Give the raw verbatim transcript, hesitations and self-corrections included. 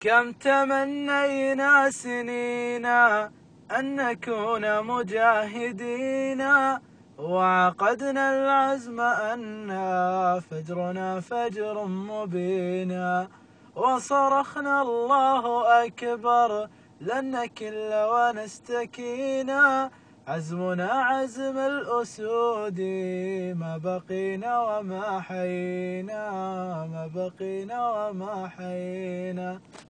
كم تمنينا سنينا أن نكون مجاهدين، وعقدنا العزم أن فجرنا فجر مبينا، وصرخنا الله أكبر لن نكل ونستكينا، عزمنا عزم الأسود ما بقينا وما حينا، ما بقينا وما حينا.